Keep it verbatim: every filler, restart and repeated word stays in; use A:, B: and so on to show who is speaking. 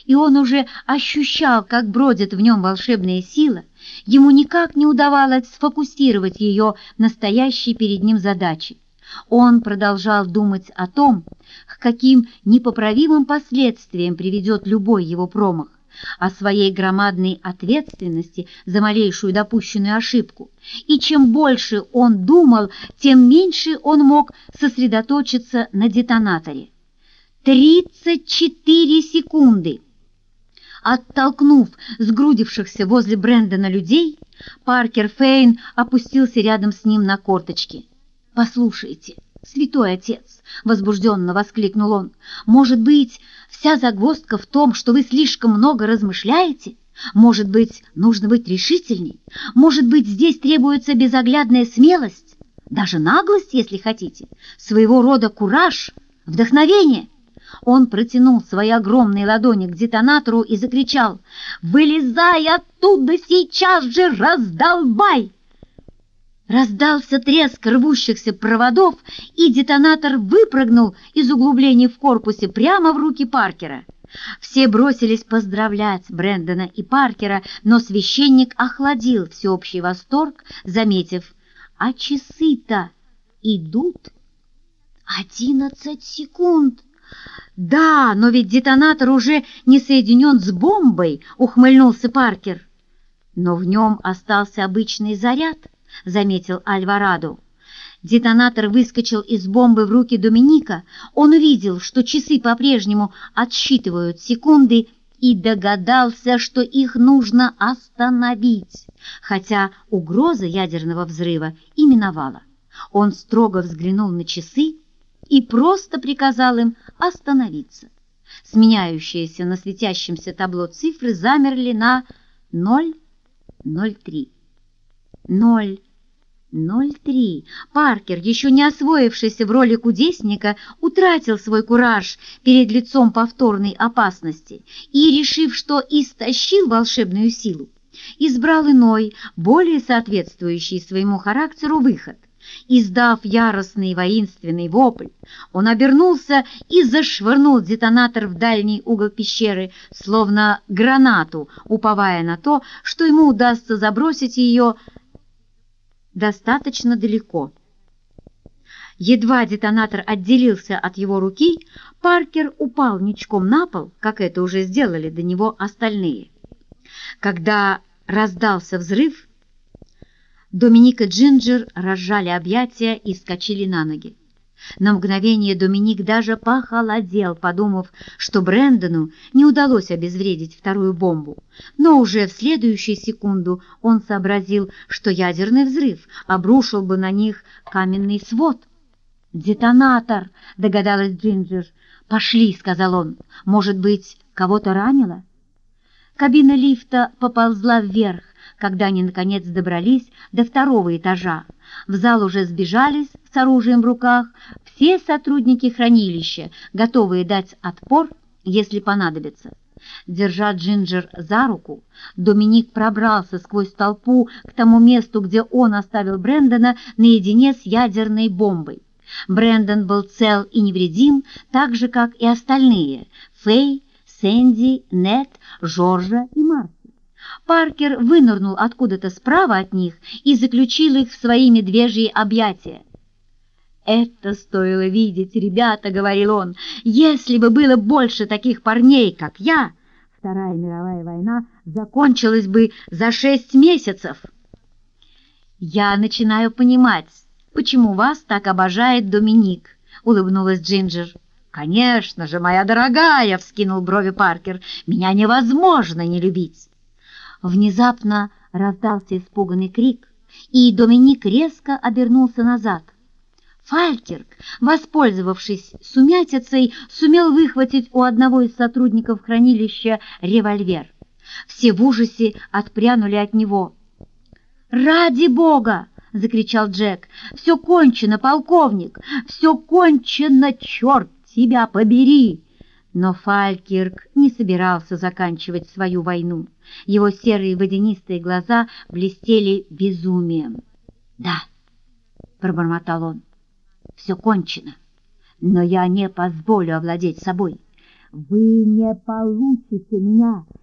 A: и он уже ощущал, как бродит в нем волшебная сила, ему никак не удавалось сфокусировать ее настоящей перед ним задачи. Он продолжал думать о том, к каким непоправимым последствиям приведет любой его промах, о своей громадной ответственности за малейшую допущенную ошибку, и чем больше он думал, тем меньше он мог сосредоточиться на детонаторе. Тридцать четыре секунды! Оттолкнув сгрудившихся возле Брэндона людей, Паркер Фейн опустился рядом с ним на корточки. «Послушайте, святой отец!» — возбужденно воскликнул он. «Может быть, вся загвоздка в том, что вы слишком много размышляете? Может быть, нужно быть решительней? Может быть, здесь требуется безоглядная смелость? Даже наглость, если хотите? Своего рода кураж? Вдохновение?» Он протянул свои огромные ладони к детонатору и закричал: «Вылезай оттуда сейчас же, раздолбай!» Раздался треск рвущихся проводов, и детонатор выпрыгнул из углубления в корпусе прямо в руки Паркера. Все бросились поздравлять Брэндона и Паркера, но священник охладил всеобщий восторг, заметив: «А часы-то идут одиннадцать секунд!» «Да, но ведь детонатор уже не соединен с бомбой», — ухмыльнулся Паркер. «Но в нем остался обычный заряд», — заметил Альварадо. Детонатор выскочил из бомбы в руки Доминика. Он увидел, что часы по-прежнему отсчитывают секунды, и догадался, что их нужно остановить, хотя угроза ядерного взрыва и миновала. Он строго взглянул на часы и просто приказал им остановиться. Сменяющиеся на светящемся табло цифры замерли на ноль ноль три. Ноль ноль три. Паркер, еще не освоившийся в роли кудесника, утратил свой кураж перед лицом повторной опасности и, решив, что истощил волшебную силу, избрал иной, более соответствующий своему характеру выход. Издав яростный воинственный вопль, он обернулся и зашвырнул детонатор в дальний угол пещеры, словно гранату, уповая на то, что ему удастся забросить ее достаточно далеко. Едва детонатор отделился от его руки, Паркер упал ничком на пол, как это уже сделали до него остальные. Когда раздался взрыв, Доминик и Джинджер разжали объятия и вскочили на ноги. На мгновение Доминик даже похолодел, подумав, что Брэндону не удалось обезвредить вторую бомбу, но уже в следующую секунду он сообразил, что ядерный взрыв обрушил бы на них каменный свод. «Детонатор!» — догадалась Джинджер. «Пошли!» — сказал он. «Может быть, кого-то ранило?» Кабина лифта поползла вверх, когда они, наконец, добрались до второго этажа. В зал уже сбежались с оружием в руках все сотрудники хранилища, готовые дать отпор, если понадобится. Держа Джинджер за руку, Доминик пробрался сквозь толпу к тому месту, где он оставил Брэндона наедине с ядерной бомбой. Брэндон был цел и невредим, так же, как и остальные — Фэй, Сэнди, Нет, Жоржа и Марти. Паркер вынырнул откуда-то справа от них и заключил их в свои медвежьи объятия. «Это стоило видеть, ребята», — говорил он. «Если бы было больше таких парней, как я, Вторая мировая война закончилась бы за шесть месяцев». «Я начинаю понимать, почему вас так обожает Доминик», — улыбнулась Джинджер. «Конечно же, моя дорогая», — вскинул брови Паркер, — «меня невозможно не любить». Внезапно раздался испуганный крик, и Доминик резко обернулся назад. Фалькерк, воспользовавшись сумятицей, сумел выхватить у одного из сотрудников хранилища револьвер. Все в ужасе отпрянули от него. «Ради бога!» — закричал Джек. «Все кончено, полковник! Все кончено, черт тебя побери!» Но Фалькерк не собирался заканчивать свою войну. Его серые водянистые глаза блестели безумием. «Да», — пробормотал он, — «все кончено, но я не позволю овладеть собой. «Вы не получите меня!